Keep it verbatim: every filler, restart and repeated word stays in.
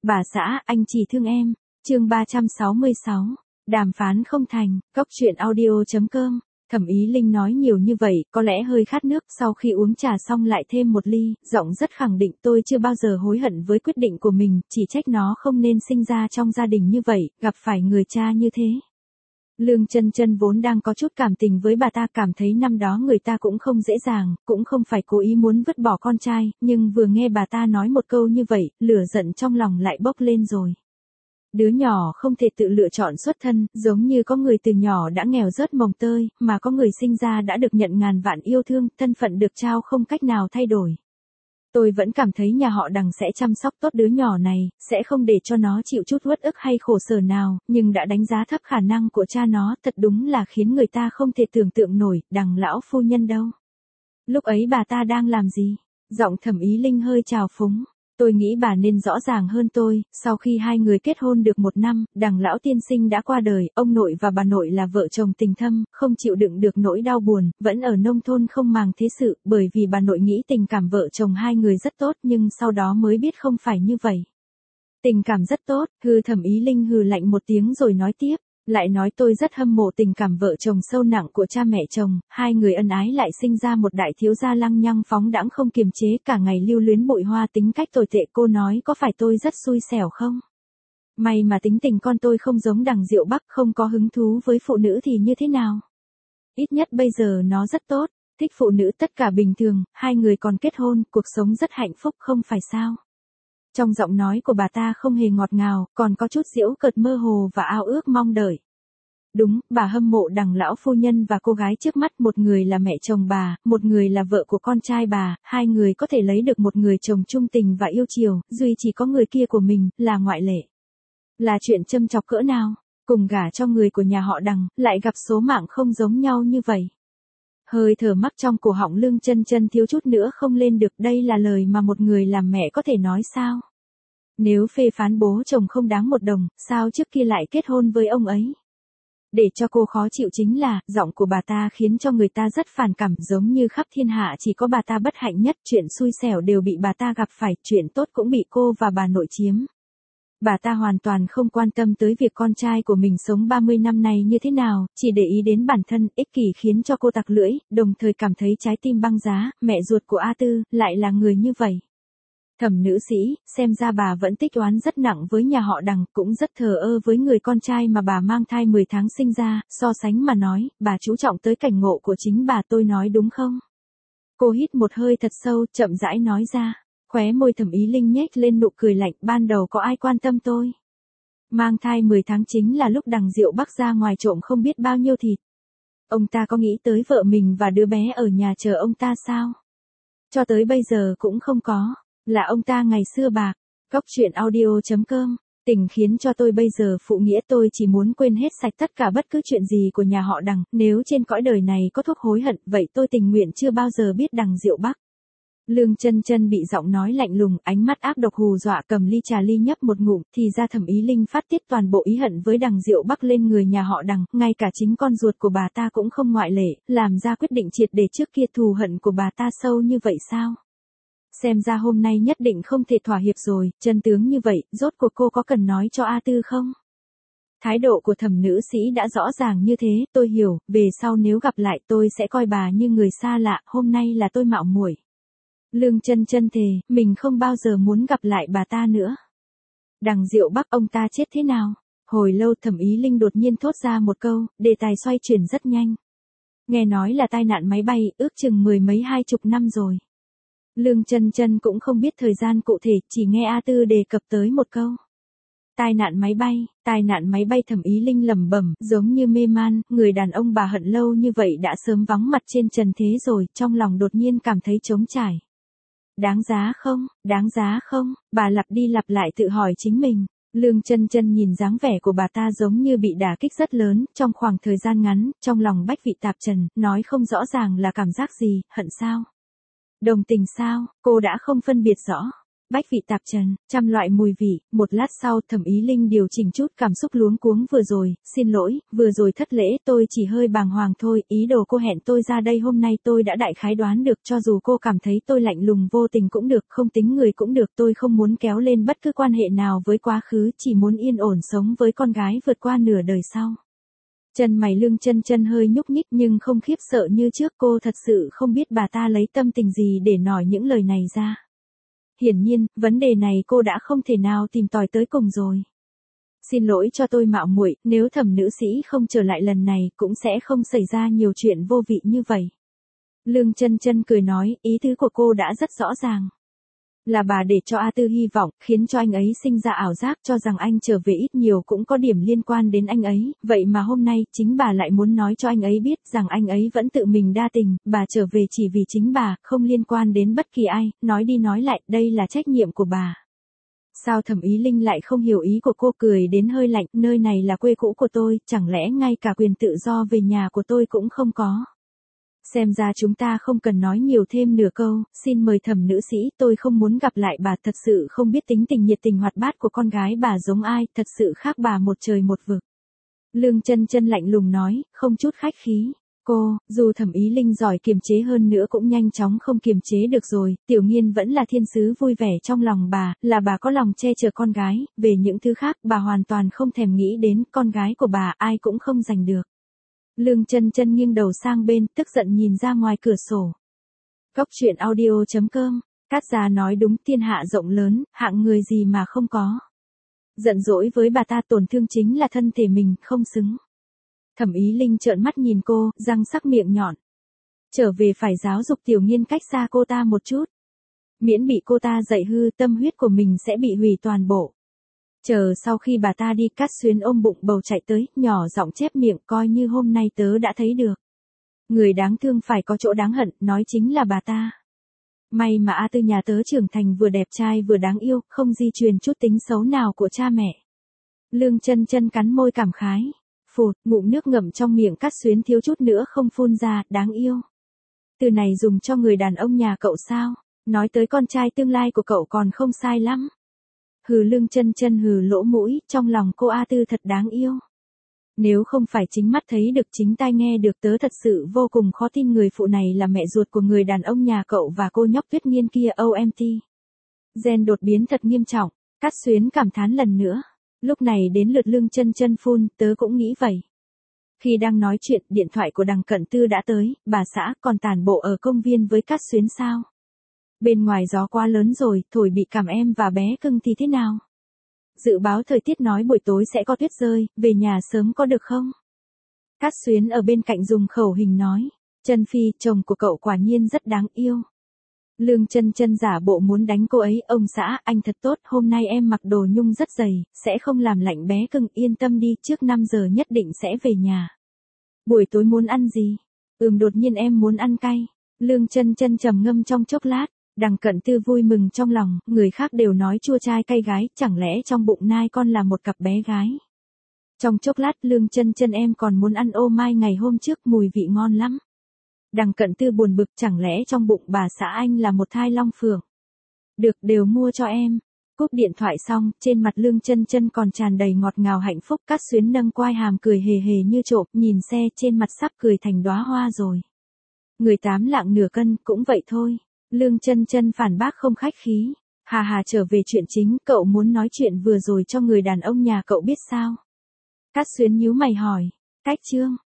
Bà xã, anh chỉ thương em. Chương ba trăm sáu mươi sáu. Đàm phán không thành. Cốc truyện audio chấm com. Thẩm Ý Linh nói nhiều như vậy, có lẽ hơi khát nước, sau khi uống trà xong lại thêm một ly, giọng rất khẳng định, tôi chưa bao giờ hối hận với quyết định của mình, chỉ trách nó không nên sinh ra trong gia đình như vậy, gặp phải người cha như thế. Lương Chân Chân vốn đang có chút cảm tình với bà ta, cảm thấy năm đó người ta cũng không dễ dàng, cũng không phải cố ý muốn vứt bỏ con trai, nhưng vừa nghe bà ta nói một câu như vậy, lửa giận trong lòng lại bốc lên rồi. Đứa nhỏ không thể tự lựa chọn xuất thân, giống như có người từ nhỏ đã nghèo rớt mồng tơi, mà có người sinh ra đã được nhận ngàn vạn yêu thương, thân phận được trao không cách nào thay đổi. Tôi vẫn cảm thấy nhà họ Đằng sẽ chăm sóc tốt đứa nhỏ này, sẽ không để cho nó chịu chút uất ức hay khổ sở nào, nhưng đã đánh giá thấp khả năng của cha nó, thật đúng là khiến người ta không thể tưởng tượng nổi. Đằng lão phu nhân đâu? Lúc ấy bà ta đang làm gì? Giọng Thẩm Ý Linh hơi trào phúng. Tôi nghĩ bà nên rõ ràng hơn tôi, sau khi hai người kết hôn được một năm, Đằng lão tiên sinh đã qua đời, ông nội và bà nội là vợ chồng tình thâm, không chịu đựng được nỗi đau buồn, vẫn ở nông thôn không màng thế sự, bởi vì bà nội nghĩ tình cảm vợ chồng hai người rất tốt, nhưng sau đó mới biết không phải như vậy. Tình cảm rất tốt, hừ. Thẩm Ý Linh hừ lạnh một tiếng rồi nói tiếp. Lại nói tôi rất hâm mộ tình cảm vợ chồng sâu nặng của cha mẹ chồng, hai người ân ái lại sinh ra một đại thiếu gia lăng nhăng phóng đãng không kiềm chế, cả ngày lưu luyến bụi hoa, tính cách tồi tệ. Cô nói có phải tôi rất xui xẻo không? May mà tính tình con tôi không giống Đằng Diệu Bắc, không có hứng thú với phụ nữ thì như thế nào? Ít nhất bây giờ nó rất tốt, thích phụ nữ, tất cả bình thường, hai người còn kết hôn, cuộc sống rất hạnh phúc không phải sao? Trong giọng nói của bà ta không hề ngọt ngào, còn có chút giễu cợt mơ hồ và ao ước mong đợi. Đúng, bà hâm mộ Đằng lão phu nhân và cô gái trước mắt, một người là mẹ chồng bà, một người là vợ của con trai bà, hai người có thể lấy được một người chồng trung tình và yêu chiều, duy chỉ có người kia của mình, là ngoại lệ. Là chuyện châm chọc cỡ nào, cùng gả cho người của nhà họ Đằng, lại gặp số mạng không giống nhau như vậy. Hơi thở mắc trong cổ họng Lương Chân Chân thiếu chút nữa không lên được, đây là lời mà một người làm mẹ có thể nói sao? Nếu phê phán bố chồng không đáng một đồng, sao trước kia lại kết hôn với ông ấy? Để cho cô khó chịu chính là, giọng của bà ta khiến cho người ta rất phản cảm, giống như khắp thiên hạ chỉ có bà ta bất hạnh nhất, chuyện xui xẻo đều bị bà ta gặp phải, chuyện tốt cũng bị cô và bà nội chiếm. Bà ta hoàn toàn không quan tâm tới việc con trai của mình sống ba mươi năm nay như thế nào, chỉ để ý đến bản thân, ích kỷ khiến cho cô tặc lưỡi, đồng thời cảm thấy trái tim băng giá, mẹ ruột của A Tư, lại là người như vậy. Thẩm nữ sĩ, xem ra bà vẫn tích oán rất nặng với nhà họ Đằng, cũng rất thờ ơ với người con trai mà bà mang thai mười tháng sinh ra, so sánh mà nói, bà chú trọng tới cảnh ngộ của chính bà, tôi nói đúng không? Cô hít một hơi thật sâu, chậm rãi nói ra. Khóe môi Thẩm Ý Linh nhếch lên nụ cười lạnh, ban đầu có ai quan tâm tôi? Mang thai mười tháng chính là lúc Đằng Diệu Bắc ra ngoài trộm không biết bao nhiêu thịt. Ông ta có nghĩ tới vợ mình và đứa bé ở nhà chờ ông ta sao? Cho tới bây giờ cũng không có. Là ông ta ngày xưa bạc. Cốc truyện audio chấm com. Tình khiến cho tôi bây giờ phụ nghĩa, tôi chỉ muốn quên hết sạch tất cả bất cứ chuyện gì của nhà họ Đằng, nếu trên cõi đời này có thuốc hối hận, vậy tôi tình nguyện chưa bao giờ biết Đằng Diệu Bắc. Lương Chân Chân bị giọng nói lạnh lùng, ánh mắt ác độc hù dọa, cầm ly trà ly nhấp một ngụm, thì ra Thẩm Ý Linh phát tiết toàn bộ ý hận với Đằng Diệu Bắc lên người nhà họ Đằng, ngay cả chính con ruột của bà ta cũng không ngoại lệ, làm ra quyết định triệt để. Trước kia thù hận của bà ta sâu như vậy sao? Xem ra hôm nay nhất định không thể thỏa hiệp rồi, chân tướng như vậy, rốt cuộc cô có cần nói cho A Tư không? Thái độ của Thẩm nữ sĩ đã rõ ràng như thế, tôi hiểu, về sau nếu gặp lại tôi sẽ coi bà như người xa lạ, hôm nay là tôi mạo muội. Lương Chân Chân thề, mình không bao giờ muốn gặp lại bà ta nữa. Đằng Diệu Bắc, ông ta chết thế nào? Hồi lâu Thẩm Ý Linh đột nhiên thốt ra một câu, đề tài xoay chuyển rất nhanh. Nghe nói là tai nạn máy bay, ước chừng mười mấy hai chục năm rồi. Lương Chân Chân cũng không biết thời gian cụ thể, chỉ nghe A Tư đề cập tới một câu. Tai nạn máy bay, tai nạn máy bay. Thẩm Ý Linh lẩm bẩm, giống như mê man, người đàn ông bà hận lâu như vậy đã sớm vắng mặt trên trần thế rồi, trong lòng đột nhiên cảm thấy trống trải. Đáng giá không, đáng giá không, bà lặp đi lặp lại tự hỏi chính mình. Lương Chân Chân nhìn dáng vẻ của bà ta giống như bị đả kích rất lớn, trong khoảng thời gian ngắn, trong lòng bách vị tạp trần, nói không rõ ràng là cảm giác gì, hận sao? Đồng tình sao, cô đã không phân biệt rõ. bách vị tạp trần, trăm loại mùi vị. Một lát sau Thẩm Ý Linh điều chỉnh chút cảm xúc luống cuống vừa rồi, xin lỗi, vừa rồi thất lễ, tôi chỉ hơi bàng hoàng thôi, ý đồ cô hẹn tôi ra đây hôm nay tôi đã đại khái đoán được, cho dù cô cảm thấy tôi lạnh lùng vô tình cũng được, không tính người cũng được, tôi không muốn kéo lên bất cứ quan hệ nào với quá khứ, chỉ muốn yên ổn sống với con gái vượt qua nửa đời sau. Chân mày Lương Chân Chân hơi nhúc nhích nhưng không khiếp sợ như trước, cô thật sự không biết bà ta lấy tâm tình gì để nói những lời này ra. Hiển nhiên, vấn đề này cô đã không thể nào tìm tòi tới cùng rồi. Xin lỗi cho tôi mạo muội, nếu Thẩm nữ sĩ không trở lại lần này cũng sẽ không xảy ra nhiều chuyện vô vị như vậy. Lương Chân Chân cười nói, ý tứ của cô đã rất rõ ràng. Là bà để cho A Tư hy vọng, khiến cho anh ấy sinh ra ảo giác cho rằng anh trở về ít nhiều cũng có điểm liên quan đến anh ấy, vậy mà hôm nay chính bà lại muốn nói cho anh ấy biết rằng anh ấy vẫn tự mình đa tình, bà trở về chỉ vì chính bà, không liên quan đến bất kỳ ai, nói đi nói lại, đây là trách nhiệm của bà. Sao Thẩm Ý Linh lại không hiểu ý của cô, cười đến hơi lạnh, nơi này là quê cũ của tôi, chẳng lẽ ngay cả quyền tự do về nhà của tôi cũng không có. Xem ra chúng ta không cần nói nhiều thêm nửa câu, xin mời Thẩm nữ sĩ, tôi không muốn gặp lại bà, thật sự không biết tính tình nhiệt tình hoạt bát của con gái bà giống ai, thật sự khác bà một trời một vực. Lương Chân Chân lạnh lùng nói, không chút khách khí. Cô, dù Thẩm Ý Linh giỏi kiềm chế hơn nữa cũng nhanh chóng không kiềm chế được rồi, Tiểu Nghiên vẫn là thiên sứ vui vẻ trong lòng bà, là bà có lòng che chở con gái, về những thứ khác bà hoàn toàn không thèm nghĩ đến, con gái của bà ai cũng không giành được. Lương Chân Chân nghiêng đầu sang bên, tức giận nhìn ra ngoài cửa sổ. Cốc truyện audio chấm com, Cát Gia nói đúng, thiên hạ rộng lớn, hạng người gì mà không có. Giận dỗi với bà ta, tổn thương chính là thân thể mình, không xứng. Thẩm Ý Linh trợn mắt nhìn cô, răng sắc miệng nhọn. Trở về phải giáo dục Tiểu Nghiên cách xa cô ta một chút. Miễn bị cô ta dạy hư, tâm huyết của mình sẽ bị hủy toàn bộ. Chờ sau khi bà ta đi, Cát Xuyến ôm bụng bầu chạy tới, nhỏ giọng chép miệng, coi như hôm nay tớ đã thấy được. Người đáng thương phải có chỗ đáng hận, nói chính là bà ta. May mà A Tư nhà tớ trưởng thành vừa đẹp trai vừa đáng yêu, không di truyền chút tính xấu nào của cha mẹ. Lương Chân Chân cắn môi cảm khái. Phụt, ngụm nước ngậm trong miệng Cát Xuyến thiếu chút nữa không phun ra, đáng yêu. Từ này dùng cho người đàn ông nhà cậu sao? Nói tới con trai tương lai của cậu còn không sai lắm. Hừ, Lương Chân Chân hừ lỗ mũi, trong lòng cô A Tư thật đáng yêu. Nếu không phải chính mắt thấy được, chính tai nghe được, tớ thật sự vô cùng khó tin người phụ này là mẹ ruột của người đàn ông nhà cậu và cô nhóc Tuyết Nghiên kia. O M G. Gen đột biến thật nghiêm trọng, Cát Xuyến cảm thán lần nữa. Lúc này đến lượt Lương Chân Chân phun, tớ cũng nghĩ vậy. Khi đang nói chuyện, điện thoại của Đằng Cận Tư đã tới, bà xã còn tản bộ ở công viên với Cát Xuyến sao? Bên ngoài gió quá lớn rồi, thổi bị cảm em và bé cưng thì thế nào? Dự báo thời tiết nói buổi tối sẽ có tuyết rơi, về nhà sớm có được không? Cát Xuyến ở bên cạnh dùng khẩu hình nói, Chân Phi, chồng của cậu quả nhiên rất đáng yêu. Lương Chân Chân giả bộ muốn đánh cô ấy, ông xã, anh thật tốt, hôm nay em mặc đồ nhung rất dày, sẽ không làm lạnh bé cưng, yên tâm đi, trước năm giờ nhất định sẽ về nhà. Buổi tối muốn ăn gì? Ừm, đột nhiên em muốn ăn cay. Lương Chân Chân trầm ngâm trong chốc lát. Đằng Cận Tư vui mừng trong lòng, người khác đều nói chua trai cay gái, chẳng lẽ trong bụng nai con là một cặp bé gái. Trong chốc lát, Lương Chân Chân em còn muốn ăn ô mai ngày hôm trước, mùi vị ngon lắm. Đằng Cận Tư buồn bực, chẳng lẽ trong bụng bà xã anh là một thai long phượng. Được, đều mua cho em. Cúp điện thoại xong, trên mặt Lương Chân Chân còn tràn đầy ngọt ngào hạnh phúc. Cát Xuyến nâng quai hàm cười hề hề như trộm, nhìn xe trên mặt sắp cười thành đóa hoa rồi. Người tám lạng nửa cân, cũng vậy thôi. Lương Chân Chân phản bác không khách khí. Hà hà, trở về chuyện chính, cậu muốn nói chuyện vừa rồi cho người đàn ông nhà cậu biết sao? Cát Xuyến nhíu mày hỏi. Cách chương.